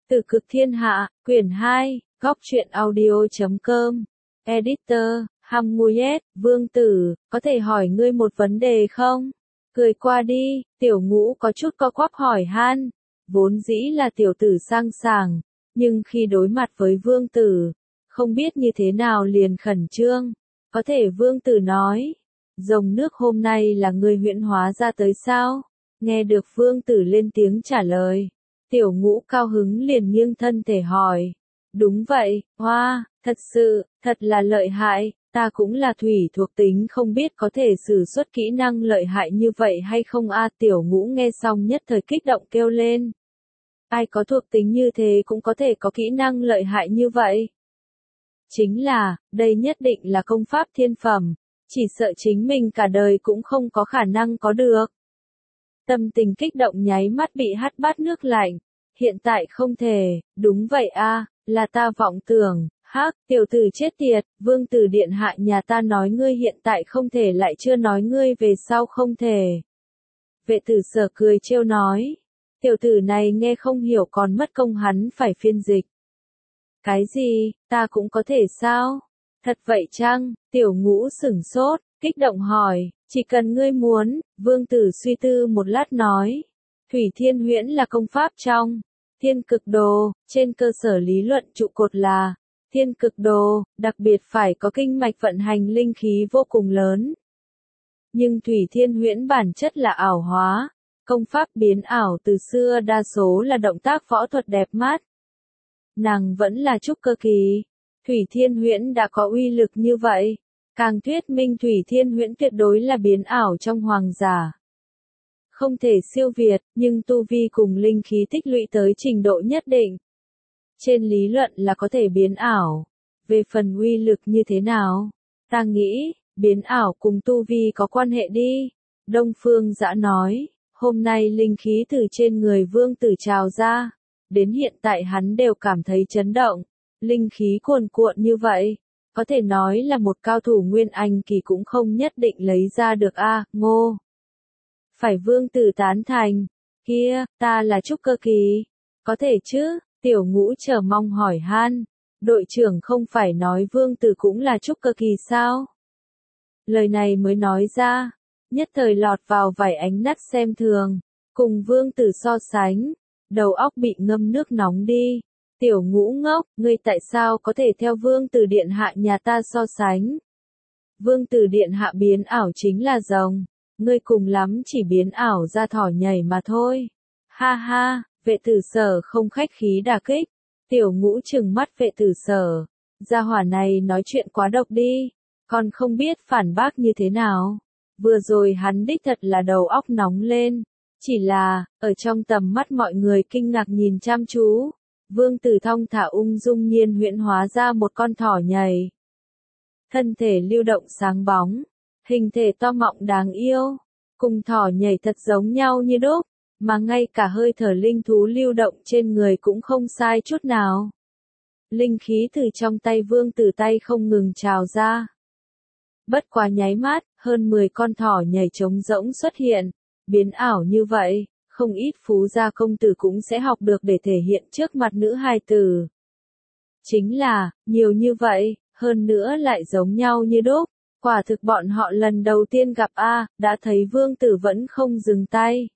Từ cực thiên hạ, quyển 2, góc truyện audio.com. Editor, Hamuyet, Vương Tử, có thể hỏi ngươi một vấn đề không? Cười qua đi, Tiểu Ngũ có chút co quắp hỏi han. Vốn dĩ là tiểu tử sang sảng, nhưng khi đối mặt với Vương Tử, không biết như thế nào liền khẩn trương. Có thể Vương Tử nói, rồng nước hôm nay là ngươi huyễn hóa ra tới sao? Nghe được Vương Tử lên tiếng trả lời. Tiểu Ngũ cao hứng liền nghiêng thân thể hỏi. Đúng vậy, hoa, thật sự, thật là lợi hại, ta cũng là thủy thuộc tính không biết có thể sử xuất kỹ năng lợi hại như vậy hay không a. Tiểu Ngũ nghe xong nhất thời kích động kêu lên. Ai có thuộc tính như thế cũng có thể có kỹ năng lợi hại như vậy. Chính là, đây nhất định là công pháp thiên phẩm, chỉ sợ chính mình cả đời cũng không có khả năng có được. Tâm tình kích động nháy mắt bị hắt bát nước lạnh. Hiện tại không thể, đúng vậy a, là ta vọng tưởng, hắc, tiểu tử chết tiệt, Vương Tử điện hạ nhà ta nói ngươi hiện tại không thể lại chưa nói ngươi về sau không thể. Vệ Tử Sở cười trêu nói, tiểu tử này nghe không hiểu còn mất công hắn phải phiên dịch. Cái gì, ta cũng có thể sao? Thật vậy chăng? Tiểu Ngũ sửng sốt, kích động hỏi, chỉ cần ngươi muốn, Vương Tử suy tư một lát nói. Thủy Thiên Huyễn là công pháp trong Thiên Cực Đồ, trên cơ sở lý luận trụ cột là Thiên Cực Đồ, đặc biệt phải có kinh mạch vận hành linh khí vô cùng lớn. Nhưng Thủy Thiên Huyễn bản chất là ảo hóa, công pháp biến ảo từ xưa đa số là động tác võ thuật đẹp mắt. Nàng vẫn là trúc cơ kỳ, Thủy Thiên Huyễn đã có uy lực như vậy, càng thuyết minh Thủy Thiên Huyễn tuyệt đối là biến ảo trong hoàng giả. Không thể siêu việt, nhưng tu vi cùng linh khí tích lũy tới trình độ nhất định. Trên lý luận là có thể biến ảo. Về phần uy lực như thế nào? Ta nghĩ, biến ảo cùng tu vi có quan hệ đi. Đông Phương Dã nói, hôm nay linh khí từ trên người Vương Tử trào ra. Đến hiện tại hắn đều cảm thấy chấn động. Linh khí cuồn cuộn như vậy. Có thể nói là một cao thủ nguyên anh kỳ cũng không nhất định lấy ra được a. Ngô. Phải Vương Tử tán thành. Kia, ta là trúc cơ kỳ. Có thể chứ? Tiểu Ngũ chờ mong hỏi han. Đội trưởng không phải nói Vương Tử cũng là trúc cơ kỳ sao? Lời này mới nói ra. Nhất thời lọt vào vài ánh mắt xem thường. Cùng Vương Tử so sánh. Đầu óc bị ngâm nước nóng đi. Tiểu Ngũ ngốc, ngươi tại sao có thể theo Vương Tử điện hạ nhà ta so sánh? Vương Tử điện hạ biến ảo chính là rồng. Ngươi cùng lắm chỉ biến ảo ra thỏ nhảy mà thôi. Ha ha, Vệ Tử Sở không khách khí đả kích. Tiểu Ngũ trừng mắt Vệ Tử Sở. Gia hỏa này nói chuyện quá độc đi. Còn không biết phản bác như thế nào. Vừa rồi hắn đích thật là đầu óc nóng lên. Chỉ là, ở trong tầm mắt mọi người kinh ngạc nhìn chăm chú. Vương Tử thong thả ung dung nhiên huyễn hóa ra một con thỏ nhảy. Thân thể lưu động sáng bóng. Hình thể to mọng đáng yêu, cùng thỏ nhảy thật giống nhau như đúc, mà ngay cả hơi thở linh thú lưu động trên người cũng không sai chút nào. Linh khí từ trong tay Vương Tử tay không ngừng trào ra. Bất quá nháy mắt, hơn 10 con thỏ nhảy trống rỗng xuất hiện, biến ảo như vậy, không ít phú gia công tử cũng sẽ học được để thể hiện trước mặt nữ hài tử. Chính là, nhiều như vậy, hơn nữa lại giống nhau như đúc. Quả thực bọn họ lần đầu tiên gặp a, đã thấy Vương Tử vẫn không dừng tay.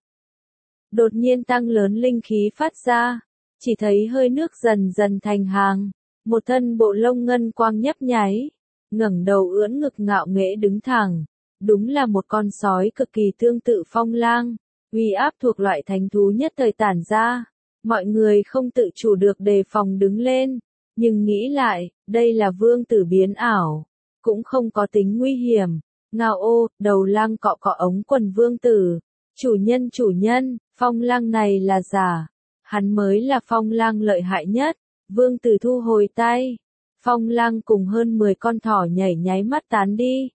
Đột nhiên tăng lớn linh khí phát ra, chỉ thấy hơi nước dần dần thành hàng, một thân bộ lông ngân quang nhấp nháy, ngẩng đầu ưỡn ngực ngạo nghễ đứng thẳng, đúng là một con sói cực kỳ tương tự Phong Lang, uy áp thuộc loại thánh thú nhất thời tản ra, mọi người không tự chủ được đề phòng đứng lên, nhưng nghĩ lại, đây là Vương Tử biến ảo. Cũng không có tính nguy hiểm. Ngao ô, đầu lang cọ cọ ống quần Vương Tử. Chủ nhân, Phong Lang này là giả. Hắn mới là Phong Lang lợi hại nhất. Vương Tử thu hồi tay. Phong Lang cùng hơn 10 con thỏ nhảy nháy mắt tán đi.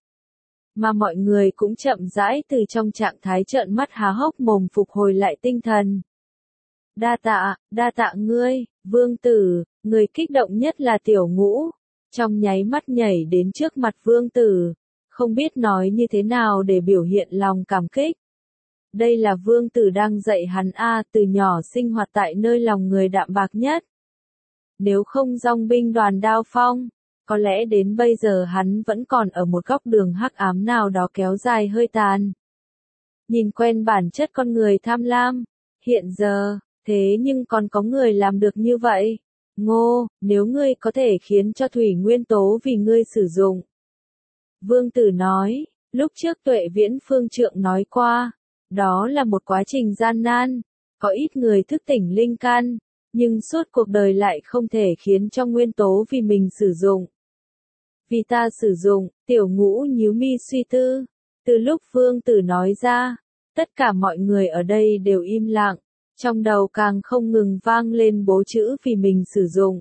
Mà mọi người cũng chậm rãi từ trong trạng thái trợn mắt há hốc mồm phục hồi lại tinh thần. Đa tạ ngươi, Vương Tử, người kích động nhất là Tiểu Ngũ. Trong nháy mắt nhảy đến trước mặt Vương Tử, không biết nói như thế nào để biểu hiện lòng cảm kích. Đây là vương tử đang dạy hắn từ nhỏ sinh hoạt tại nơi lòng người đạm bạc nhất. Nếu không dòng binh đoàn Đao Phong, có lẽ đến bây giờ hắn vẫn còn ở một góc đường hắc ám nào đó kéo dài hơi tàn. Nhìn quen bản chất con người tham lam, hiện giờ, thế nhưng còn có người làm được như vậy. Ngô, nếu ngươi có thể khiến cho thủy nguyên tố vì ngươi sử dụng. Vương tử nói, lúc trước Tuệ Viễn Phương Trượng nói qua, đó là một quá trình gian nan, có ít người thức tỉnh linh căn, nhưng suốt cuộc đời lại không thể khiến cho nguyên tố vì mình sử dụng. Vì ta sử dụng, Tiểu Ngũ nhíu mi suy tư, từ lúc Vương tử nói ra, tất cả mọi người ở đây đều im lặng, trong đầu càng không ngừng vang lên bố chữ vì mình sử dụng.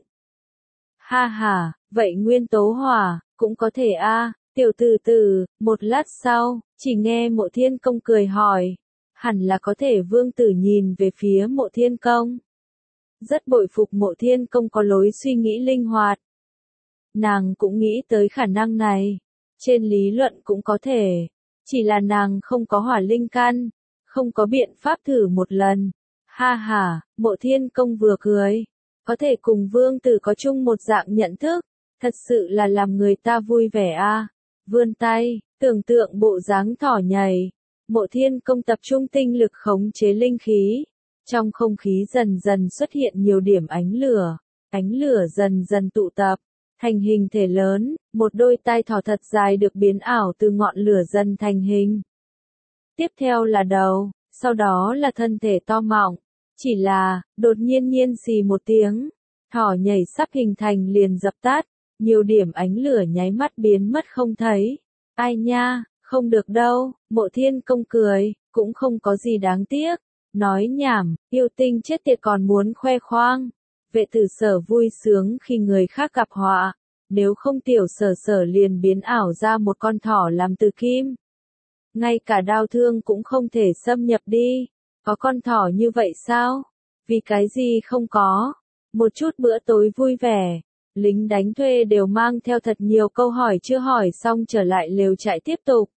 Ha ha, vậy nguyên tố hỏa, cũng có thể tiểu tử tử, một lát sau, chỉ nghe Mộ Thiên Công cười hỏi, hẳn là có thể. Vương tử nhìn về phía Mộ Thiên Công. Rất bội phục Mộ Thiên Công có lối suy nghĩ linh hoạt. Nàng cũng nghĩ tới khả năng này, trên lý luận cũng có thể, chỉ là nàng không có hỏa linh căn, không có biện pháp thử một lần. Ha ha, Mộ Thiên Công vừa cười, có thể cùng vương tử có chung một dạng nhận thức, thật sự là làm người ta vui vẻ Vươn tay, tưởng tượng bộ dáng thỏ nhảy, Mộ Thiên Công tập trung tinh lực khống chế linh khí, trong không khí dần dần xuất hiện nhiều điểm ánh lửa dần dần tụ tập, thành hình thể lớn, một đôi tai thỏ thật dài được biến ảo từ ngọn lửa dần thành hình. Tiếp theo là đầu, sau đó là thân thể to mọng, chỉ là, đột nhiên xì một tiếng, thỏ nhảy sắp hình thành liền dập tắt, nhiều điểm ánh lửa nháy mắt biến mất không thấy. Ai nha, không được đâu, Mộ Thiên Công cười, cũng không có gì đáng tiếc, nói nhảm, yêu tinh chết tiệt còn muốn khoe khoang. Vệ tử Sở vui sướng khi người khác gặp họa, nếu không Tiểu Sở liền biến ảo ra một con thỏ làm từ kim. Ngay cả đao thương cũng không thể xâm nhập đi, có con thỏ như vậy sao? Vì cái gì không có? Một chút bữa tối vui vẻ, lính đánh thuê đều mang theo thật nhiều câu hỏi chưa hỏi xong trở lại lều trại tiếp tục.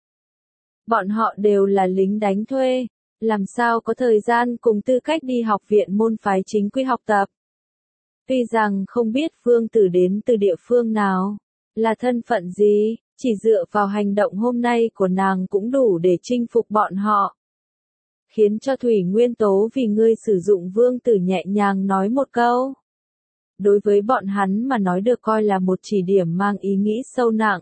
Bọn họ đều là lính đánh thuê, làm sao có thời gian cùng tư cách đi học viện môn phái chính quy học tập. Tuy rằng không biết vương tử đến từ địa phương nào, là thân phận gì, chỉ dựa vào hành động hôm nay của nàng cũng đủ để chinh phục bọn họ. Khiến cho thủy nguyên tố vì ngươi sử dụng, vương tử nhẹ nhàng nói một câu. Đối với bọn hắn mà nói được coi là một chỉ điểm mang ý nghĩ sâu nặng.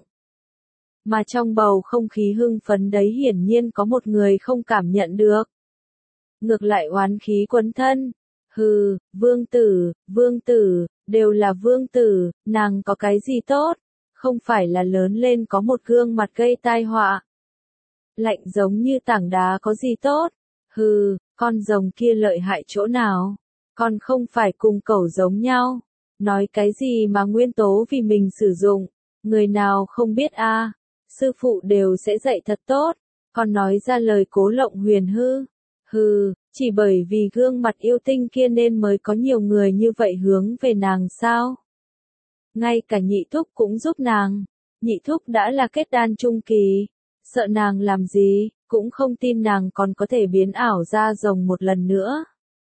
Mà trong bầu không khí hưng phấn đấy hiển nhiên có một người không cảm nhận được. Ngược lại oán khí quấn thân. Hừ, vương tử, đều là vương tử, nàng có cái gì tốt, không phải là lớn lên có một gương mặt gây tai họa. Lạnh giống như tảng đá có gì tốt, hừ, con rồng kia lợi hại chỗ nào, còn không phải cùng cẩu giống nhau, nói cái gì mà nguyên tố vì mình sử dụng, người nào không biết sư phụ đều sẽ dạy thật tốt, còn nói ra lời cố lộng huyền hư, hừ. Chỉ bởi vì gương mặt yêu tinh kia nên mới có nhiều người như vậy hướng về nàng sao? Ngay cả nhị thúc cũng giúp nàng. Nhị thúc đã là kết đan trung kỳ. Sợ nàng làm gì, cũng không tin nàng còn có thể biến ảo ra rồng một lần nữa.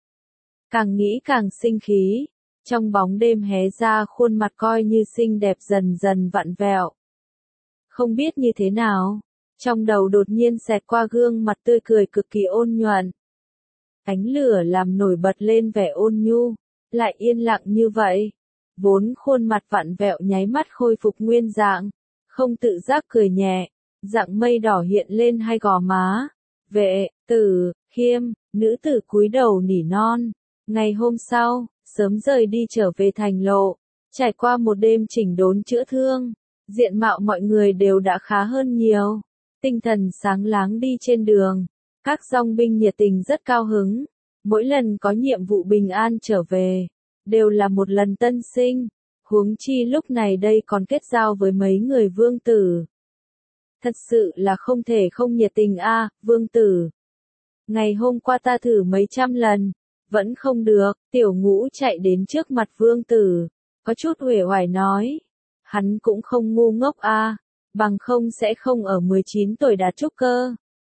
Càng nghĩ càng sinh khí. Trong bóng đêm hé ra khuôn mặt coi như xinh đẹp dần dần vặn vẹo. Không biết như thế nào. Trong đầu đột nhiên xẹt qua gương mặt tươi cười cực kỳ ôn nhuận. Ánh lửa làm nổi bật lên vẻ ôn nhu, lại yên lặng như vậy. Vốn khuôn mặt vặn vẹo nháy mắt khôi phục nguyên dạng, không tự giác cười nhẹ, dạng mây đỏ hiện lên hai gò má. Vệ tử Khiêm, nữ tử cúi đầu nỉ non. Ngày hôm sau, sớm rời đi trở về thành lộ, trải qua một đêm chỉnh đốn chữa thương, diện mạo mọi người đều đã khá hơn nhiều, tinh thần sáng láng đi trên đường. Các dòng binh nhiệt tình rất cao hứng, mỗi lần có nhiệm vụ bình an trở về, đều là một lần tân sinh, huống chi lúc này đây còn kết giao với mấy người vương tử. Thật sự là không thể không nhiệt tình vương tử. Ngày hôm qua ta thử mấy trăm lần, vẫn không được, Tiểu Ngũ chạy đến trước mặt vương tử, có chút uể oải nói, hắn cũng không ngu ngốc bằng không sẽ không ở 19 tuổi đạt trúc cơ.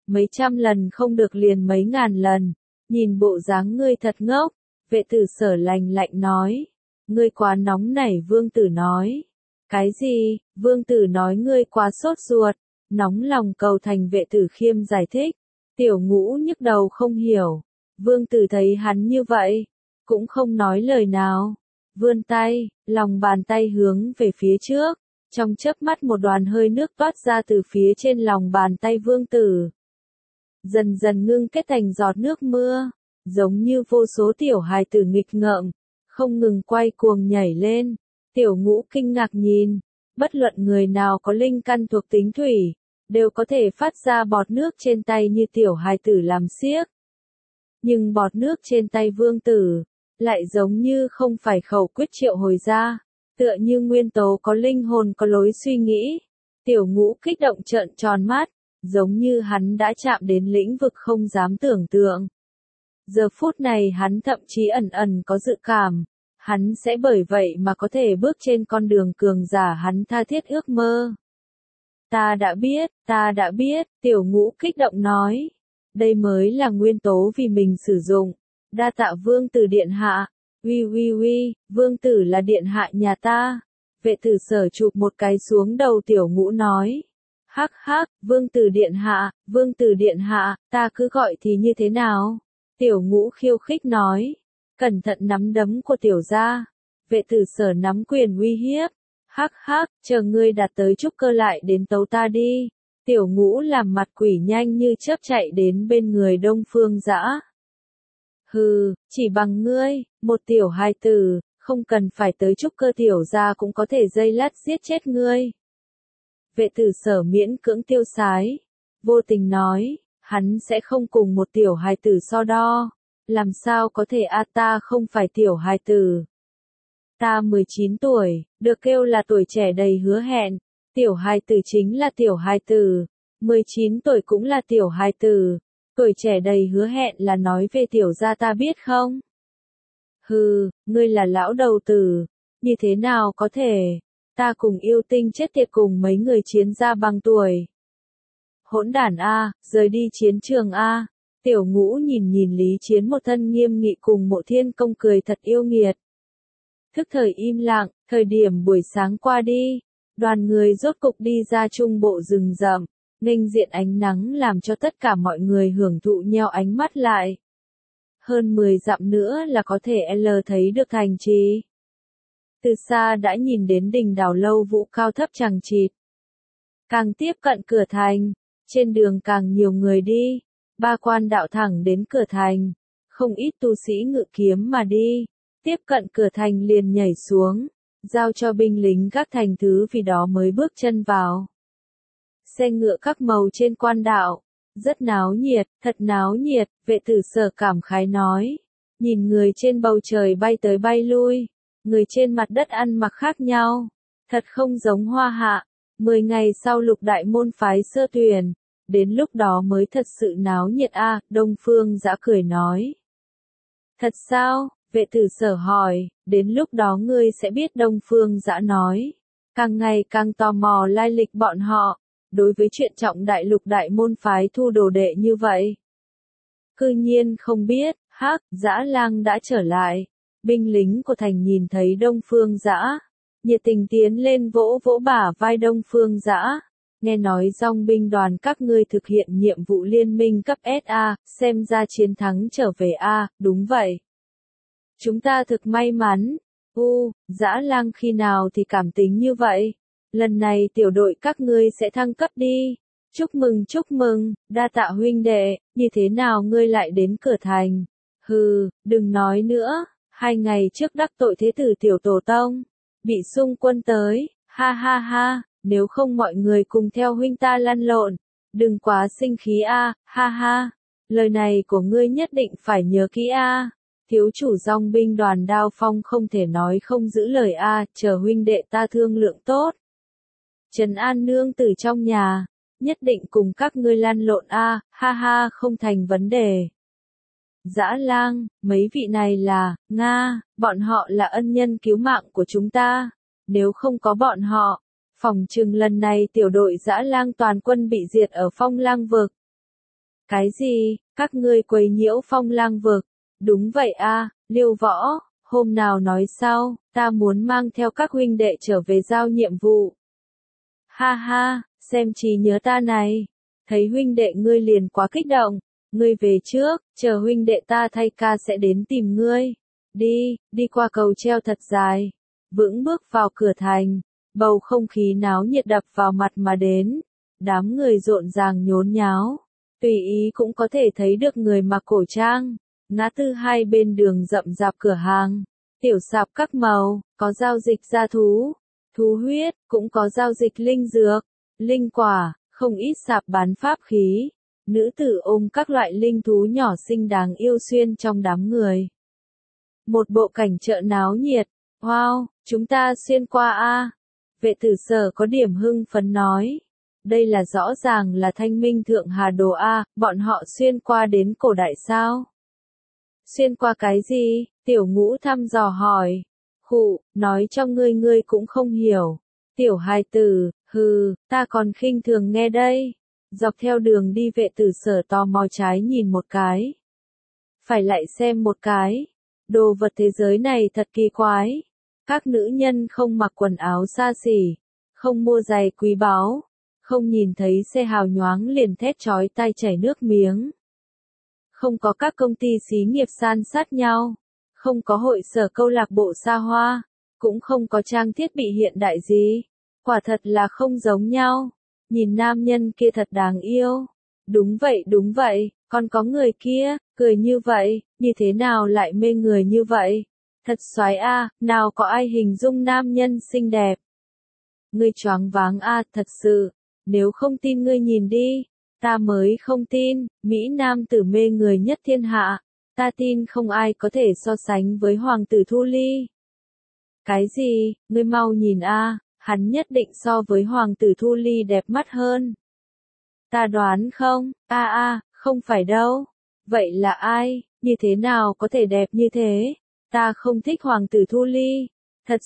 mấy trăm lần không được liền mấy ngàn lần, nhìn bộ dáng ngươi thật ngốc, vệ tử Sở lạnh lạnh nói, ngươi quá nóng nảy. Vương Tử nói, cái gì? Vương Tử nói ngươi quá sốt ruột, nóng lòng cầu thành. Vệ Tử Khiêm giải thích, Tiểu Ngũ nhức đầu không hiểu, Vương Tử thấy hắn như vậy, cũng không nói lời nào, vươn tay, lòng bàn tay hướng về phía trước, trong chớp mắt một đoàn hơi nước toát ra từ phía trên lòng bàn tay Vương Tử, dần dần ngưng kết thành giọt nước mưa, giống như vô số tiểu hài tử nghịch ngợm, không ngừng quay cuồng nhảy lên. Tiểu Ngũ kinh ngạc nhìn, bất luận người nào có linh căn thuộc tính thủy, đều có thể phát ra bọt nước trên tay như tiểu hài tử làm xiếc. Nhưng bọt nước trên tay Vương Tử, lại giống như không phải khẩu quyết triệu hồi ra, tựa như nguyên tố có linh hồn có lối suy nghĩ. Tiểu Ngũ kích động trợn tròn mắt, giống như hắn đã chạm đến lĩnh vực không dám tưởng tượng. Giờ phút này hắn thậm chí ẩn ẩn có dự cảm, hắn sẽ bởi vậy mà có thể bước trên con đường cường giả hắn tha thiết ước mơ. Ta đã biết, Tiểu Ngũ kích động nói. Đây mới là nguyên tố vì mình sử dụng. Đa tạ Vương Tử điện hạ. Uy, Vương Tử là điện hạ nhà ta. Vệ tử Sở chụp một cái xuống đầu Tiểu Ngũ nói. Hắc, Vương Tử điện hạ, ta cứ gọi thì như thế nào? Tiểu Ngũ khiêu khích nói. Cẩn thận nắm đấm của tiểu gia. Vệ tử Sở nắm quyền uy hiếp. Hắc, chờ ngươi đạt tới trúc cơ lại đến tấu ta đi. Tiểu Ngũ làm mặt quỷ nhanh như chớp chạy đến bên người Đông Phương Dã. Hừ, chỉ bằng ngươi, một tiểu hài tử, không cần phải tới trúc cơ tiểu gia cũng có thể dây lát giết chết ngươi. Vệ tử Sở miễn cưỡng tiêu sái, vô tình nói, hắn sẽ không cùng một tiểu hài tử so đo, làm sao có thể ta không phải tiểu hài tử. Ta 19 tuổi, được kêu là tuổi trẻ đầy hứa hẹn, tiểu hài tử chính là tiểu hài tử, 19 tuổi cũng là tiểu hài tử, tuổi trẻ đầy hứa hẹn là nói về tiểu gia ta biết không? Hừ, ngươi là lão đầu tử, như thế nào có thể, ta cùng yêu tinh chết tiệt cùng mấy người chiến gia bằng tuổi. Hỗn đản a, rời đi chiến trường a. Tiểu Ngũ nhìn Lý Chiến một thân nghiêm nghị cùng Mộ Thiên Công cười thật yêu nghiệt. Thức thời im lặng, thời điểm buổi sáng qua đi, đoàn người rốt cục đi ra trung bộ rừng rậm, nghênh diện ánh nắng làm cho tất cả mọi người hưởng thụ nheo ánh mắt lại. Hơn 10 dặm nữa là có thể thấy được thành trì. Từ xa đã nhìn đến đỉnh đảo Lâu Vũ cao thấp chằng chịt. Càng tiếp cận cửa thành, trên đường càng nhiều người đi, ba quan đạo thẳng đến cửa thành, không ít tu sĩ ngự kiếm mà đi, tiếp cận cửa thành liền nhảy xuống, giao cho binh lính các thành thứ vì đó mới bước chân vào. Xe ngựa các màu trên quan đạo, rất náo nhiệt, thật náo nhiệt, vệ tử Sở cảm khái nói, nhìn người trên bầu trời bay tới bay lui, người trên mặt đất ăn mặc khác nhau, thật không giống Hoa Hạ. 10 ngày sau Lục Đại môn phái sơ tuyển, đến lúc đó mới thật sự náo nhiệt a. Đông Phương Dã cười nói. Thật sao? Vệ tử Sở hỏi, đến lúc đó ngươi sẽ biết. Đông Phương Dã nói, càng ngày càng tò mò lai lịch bọn họ, đối với chuyện trọng đại Lục Đại môn phái thu đồ đệ như vậy. Cư nhiên không biết, Dã Lang đã trở lại. Binh lính của thành nhìn thấy Đông Phương Dã, nhiệt tình tiến lên vỗ vỗ bả vai Đông Phương Dã. Nghe nói dòng binh đoàn các ngươi thực hiện nhiệm vụ liên minh cấp SA, xem ra chiến thắng trở về a. Đúng vậy. Chúng ta thực may mắn. Dã Lang khi nào thì cảm tính như vậy? Lần này tiểu đội các ngươi sẽ thăng cấp đi. Chúc mừng, đa tạ huynh đệ, như thế nào ngươi lại đến cửa thành? Hừ, đừng nói nữa, 2 ngày trước đắc tội thế tử tiểu tổ tông, bị xung quân tới, ha, nếu không mọi người cùng theo huynh ta lăn lộn, đừng quá sinh khí a, ha, lời này của ngươi nhất định phải nhớ kỹ a. Thiếu chủ dòng binh đoàn Đao Phong không thể nói không giữ lời a, chờ huynh đệ ta thương lượng tốt. Trấn An nương tử trong nhà, nhất định cùng các ngươi lăn lộn a, ha, không thành vấn đề. Dã Lang, mấy vị này là, bọn họ là ân nhân cứu mạng của chúng ta, nếu không có bọn họ, phỏng chừng lần này tiểu đội Dã Lang toàn quân bị diệt ở Phong Lang vực. Cái gì, các ngươi quấy nhiễu Phong Lang vực? Đúng vậy a, Liêu Võ, hôm nào nói sau, ta muốn mang theo các huynh đệ trở về giao nhiệm vụ. Ha ha, xem trí nhớ ta này, thấy huynh đệ ngươi liền quá kích động, ngươi về trước, chờ huynh đệ ta thay ca sẽ đến tìm ngươi. Đi qua cầu treo thật dài, vững bước vào cửa thành, bầu không khí náo nhiệt đập vào mặt mà đến, đám người rộn ràng nhốn nháo, tùy ý cũng có thể thấy được người mặc cổ trang, ngã tư hai bên đường rậm rạp cửa hàng, tiểu sạp các màu, có giao dịch gia thú, thú huyết, cũng có giao dịch linh dược, linh quả, không ít sạp bán pháp khí, nữ tử ôm các loại linh thú nhỏ xinh đáng yêu xuyên trong đám người. Một bộ cảnh chợ náo nhiệt, wow, chúng ta xuyên qua a. Vệ tử Sở có điểm hưng phấn nói. Đây là rõ ràng là Thanh Minh Thượng Hà Đồ a, bọn họ xuyên qua đến cổ đại sao? Xuyên qua cái gì? Tiểu Ngũ thăm dò hỏi. Khụ, nói cho ngươi cũng không hiểu. Tiểu hài tử, hừ, ta còn khinh thường nghe đây. Dọc theo đường đi vệ tử Sở tò mò trái nhìn một cái. Phải lại xem một cái. Đồ vật thế giới này thật kỳ quái. Các nữ nhân không mặc quần áo xa xỉ, không mua giày quý báu, không nhìn thấy xe hào nhoáng liền thét chói tai chảy nước miếng. Không có các công ty xí nghiệp san sát nhau, không có hội sở câu lạc bộ xa hoa, cũng không có trang thiết bị hiện đại gì. Quả thật là không giống nhau. Nhìn nam nhân kia thật đáng yêu. Đúng vậy, còn có người kia, cười như vậy, như thế nào lại mê người như vậy? Thật xoái a, nào có ai hình dung nam nhân xinh đẹp. Ngươi choáng váng a, thật sự, nếu không tin ngươi nhìn đi, ta mới không tin, Mỹ Nam tử mê người nhất thiên hạ, ta tin không ai có thể so sánh với hoàng tử Thu Ly. Cái gì, ngươi mau nhìn a, hắn nhất định so với hoàng tử Thu Ly đẹp mắt hơn. Ta đoán không, không phải đâu. Vậy là ai, như thế nào có thể đẹp như thế? Ta không thích hoàng tử Thu Ly. Thật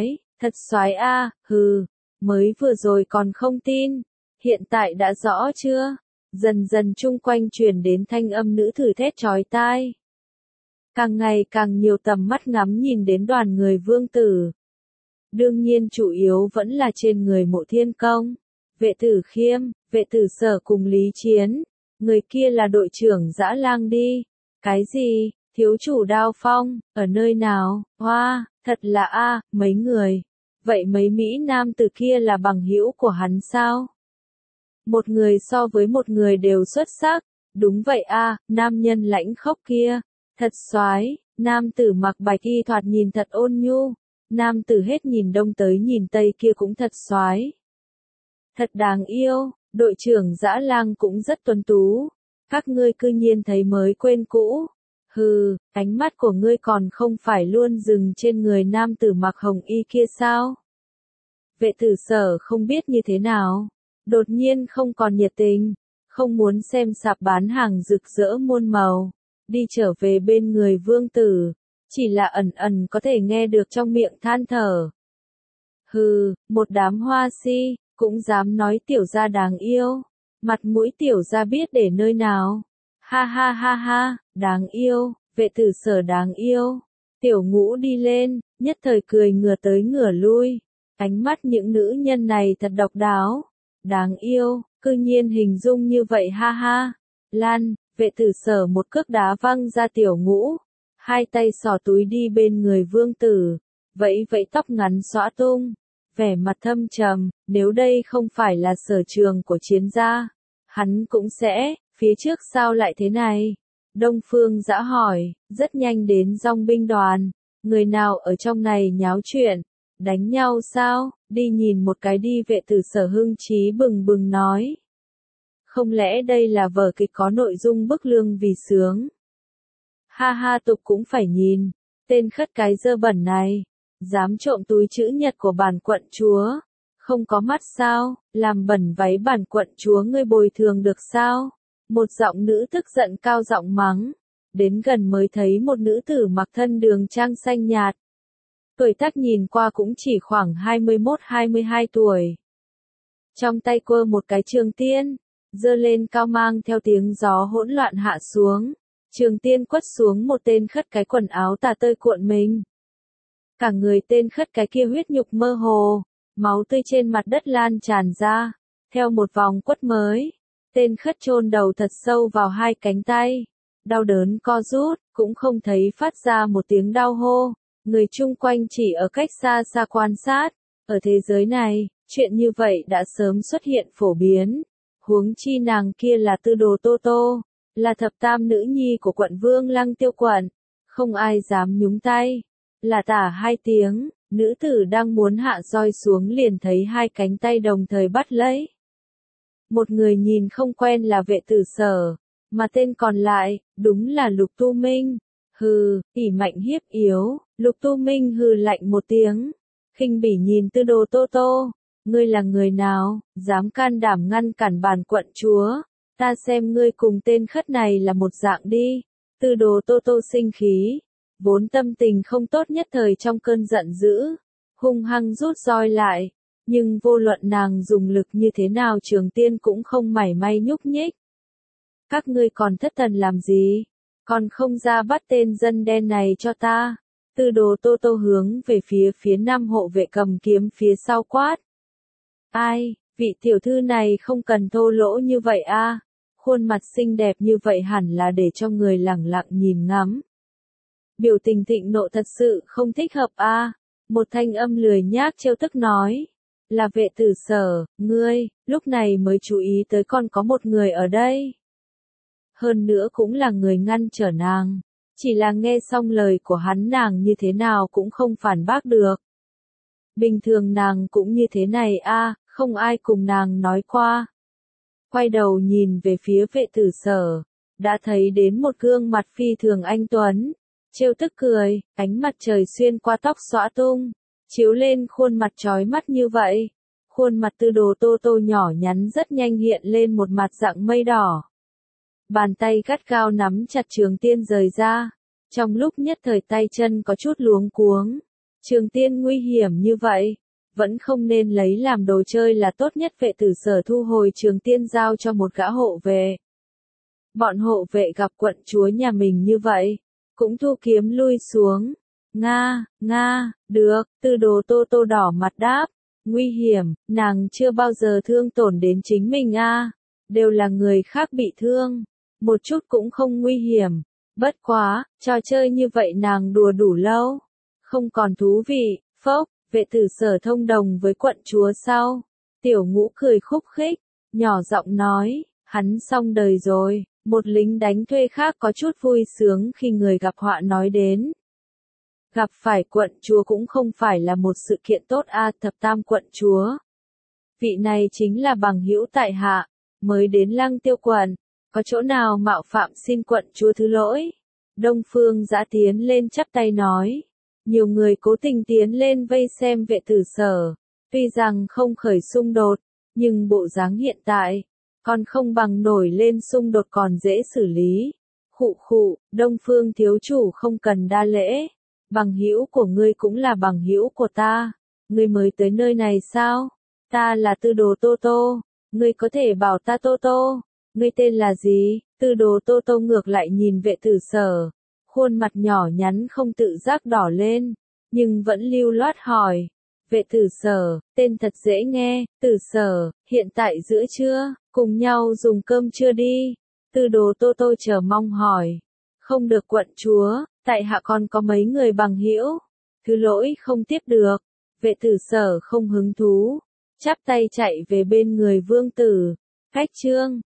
soái a, hừ, mới vừa rồi còn không tin. Hiện tại đã rõ chưa? Dần dần chung quanh truyền đến thanh âm nữ tử thét chói tai. Càng ngày càng nhiều tầm mắt ngắm nhìn đến đoàn người vương tử. Đương nhiên chủ yếu vẫn là trên người Mộ Thiên Công, Vệ Tử Khiêm, Vệ Tử Sở cùng Lý Chiến. Người kia là đội trưởng Dã Lang đi. Cái gì? Thiếu chủ Đao Phong, ở nơi nào? Hoa, thật là mấy người. Vậy mấy Mỹ Nam từ kia là bằng hữu của hắn sao? Một người so với một người đều xuất sắc. Đúng vậy nam nhân lãnh khốc kia. Thật soái, nam tử mặc bạch y thoạt nhìn thật ôn nhu. Nam tử hết nhìn đông tới nhìn tây kia cũng thật soái. Thật đáng yêu, đội trưởng Dã Lang cũng rất tuấn tú. Các ngươi cư nhiên thấy mới quên cũ. Hừ, ánh mắt của ngươi còn không phải luôn dừng trên người nam tử mặc hồng y kia sao? Vệ tử Sở không biết như thế nào. Đột nhiên không còn nhiệt tình. Không muốn xem sạp bán hàng rực rỡ muôn màu. Đi trở về bên người vương tử. Chỉ là ẩn ẩn có thể nghe được trong miệng than thở. Hừ, một đám hoa si, cũng dám nói tiểu gia đáng yêu. Mặt mũi tiểu gia biết để nơi nào. Ha ha, đáng yêu, vệ tử Sở đáng yêu. Tiểu Ngũ đi lên, nhất thời cười ngửa tới ngửa lui. Ánh mắt những nữ nhân này thật độc đáo. Đáng yêu, cư nhiên hình dung như vậy ha ha. Lan, vệ tử Sở một cước đá văng ra Tiểu Ngũ. Hai tay xỏ túi đi bên người vương tử. Vẫy tóc ngắn xõa tung. Vẻ mặt thâm trầm, nếu đây không phải là sở trường của chiến gia, hắn cũng sẽ, phía trước sao lại thế này? Đông Phương Dã hỏi, rất nhanh đến dòng binh đoàn, người nào ở trong này nháo chuyện, đánh nhau sao, đi nhìn một cái đi vệ tử Sở hưng chí bừng bừng nói. Không lẽ đây là vở kịch có nội dung bức lương vì sướng? Ha ha tục cũng phải nhìn, tên khất cái dơ bẩn này. Dám trộm túi chữ nhật của bản quận chúa, không có mắt sao, làm bẩn váy bản quận chúa ngươi bồi thường được sao? Một giọng nữ tức giận cao giọng mắng, đến gần mới thấy một nữ tử mặc thân đường trang xanh nhạt. Tuổi tác nhìn qua cũng chỉ khoảng 21-22 tuổi. Trong tay quơ một cái trường tiên, giơ lên cao mang theo tiếng gió hỗn loạn hạ xuống. Trường Tiên quất xuống một tên khất cái quần áo tả tơi cuộn mình. Cả người tên khất cái kia huyết nhục mơ hồ, máu tươi trên mặt đất lan tràn ra, theo một vòng quất mới. Tên khất chôn đầu thật sâu vào hai cánh tay, đau đớn co rút, cũng không thấy phát ra một tiếng đau hô. Người chung quanh chỉ ở cách xa xa quan sát. Ở thế giới này, chuyện như vậy đã sớm xuất hiện phổ biến. Huống chi nàng kia là Tư Đồ Tô Tô, là thập tam nữ nhi của quận Vương Lăng Tiêu quận, không ai dám nhúng tay. Là tả hai tiếng, nữ tử đang muốn hạ roi xuống liền thấy hai cánh tay đồng thời bắt lấy. Một người nhìn không quen là Vệ Tử Sở, mà tên còn lại, đúng là Lục Tu Minh. Hừ, ỷ mạnh hiếp yếu, Lục Tu Minh hừ lạnh một tiếng, khinh bỉ nhìn Tư Đồ Tô Tô. Ngươi là người nào, dám can đảm ngăn cản bản quận chúa, ta xem ngươi cùng tên khất này là một dạng đi. Tư Đồ Tô Tô sinh khí, vốn tâm tình không tốt nhất thời trong cơn giận dữ, hung hăng rút roi lại, nhưng vô luận nàng dùng lực như thế nào Trường Tiên cũng không mảy may nhúc nhích. Các ngươi còn thất thần làm gì? Còn không ra bắt tên dân đen này cho ta. Tư Đồ Tô Tô hướng về phía năm hộ vệ cầm kiếm phía sau quát. Ai, vị tiểu thư này không cần thô lỗ như vậy a, khuôn mặt xinh đẹp như vậy hẳn là để cho người lẳng lặng nhìn ngắm. Biểu tình thịnh nộ thật sự không thích hợp a. Một thanh âm lười nhác trêu tức nói. Là Vệ Tử Sở, ngươi, lúc này mới chú ý tới còn có một người ở đây. Hơn nữa cũng là người ngăn trở nàng. Chỉ là nghe xong lời của hắn nàng như thế nào cũng không phản bác được. Bình thường nàng cũng như thế này a, không ai cùng nàng nói qua. Quay đầu nhìn về phía Vệ Tử Sở, đã thấy đến một gương mặt phi thường anh tuấn, trêu tức cười, ánh mặt trời xuyên qua tóc xõa tung, chiếu lên khuôn mặt chói mắt như vậy. Khuôn mặt Tư Đồ Tô Tô nhỏ nhắn rất nhanh hiện lên một mặt dạng mây đỏ. Bàn tay gắt gao nắm chặt Trường Tiên rời ra, trong lúc nhất thời tay chân có chút luống cuống. Trường Tiên nguy hiểm như vậy, vẫn không nên lấy làm đồ chơi là tốt nhất. Vệ Tử Sở thu hồi Trường Tiên giao cho một gã hộ vệ. Bọn hộ vệ gặp quận chúa nhà mình như vậy, cũng thu kiếm lui xuống. Nga, được, Tư Đồ Tô Tô đỏ mặt đáp. Nguy hiểm, nàng chưa bao giờ thương tổn đến chính mình a, đều là người khác bị thương, một chút cũng không nguy hiểm. Bất quá, trò chơi như vậy nàng đùa đủ lâu, không còn thú vị. Phốc, Vệ Tử Sở thông đồng với quận chúa sau. Tiểu Ngũ cười khúc khích, nhỏ giọng nói, hắn xong đời rồi. Một lính đánh thuê khác có chút vui sướng khi người gặp họa nói đến. Gặp phải quận chúa cũng không phải là một sự kiện tốt a, thập tam quận chúa. Vị này chính là bằng hữu tại hạ, mới đến Lăng Tiêu quận, có chỗ nào mạo phạm xin quận chúa thứ lỗi. Đông Phương Dã tiến lên chắp tay nói. Nhiều người cố tình tiến lên vây xem Vệ Tử Sở, tuy rằng không khởi xung đột, nhưng bộ dáng hiện tại, còn không bằng nổi lên xung đột còn dễ xử lý. Khụ, Đông Phương thiếu chủ không cần đa lễ, bằng hữu của ngươi cũng là bằng hữu của ta, ngươi mới tới nơi này sao? Ta là Tư Đồ Tô Tô, ngươi có thể bảo ta Tô Tô, ngươi tên là gì? Tư Đồ Tô Tô ngược lại nhìn Vệ Tử Sở, khuôn mặt nhỏ nhắn không tự giác đỏ lên, nhưng vẫn lưu loát hỏi. Vệ Tử Sở, tên thật dễ nghe. Tử Sở, hiện tại giữa trưa, cùng nhau dùng cơm trưa đi. Tư Đồ Tô Tô chờ mong hỏi. Không được quận chúa, tại hạ còn có mấy người bằng hữu, thứ lỗi không tiếp được. Vệ Tử Sở không hứng thú, chắp tay chạy về bên người vương tử. Khách trương,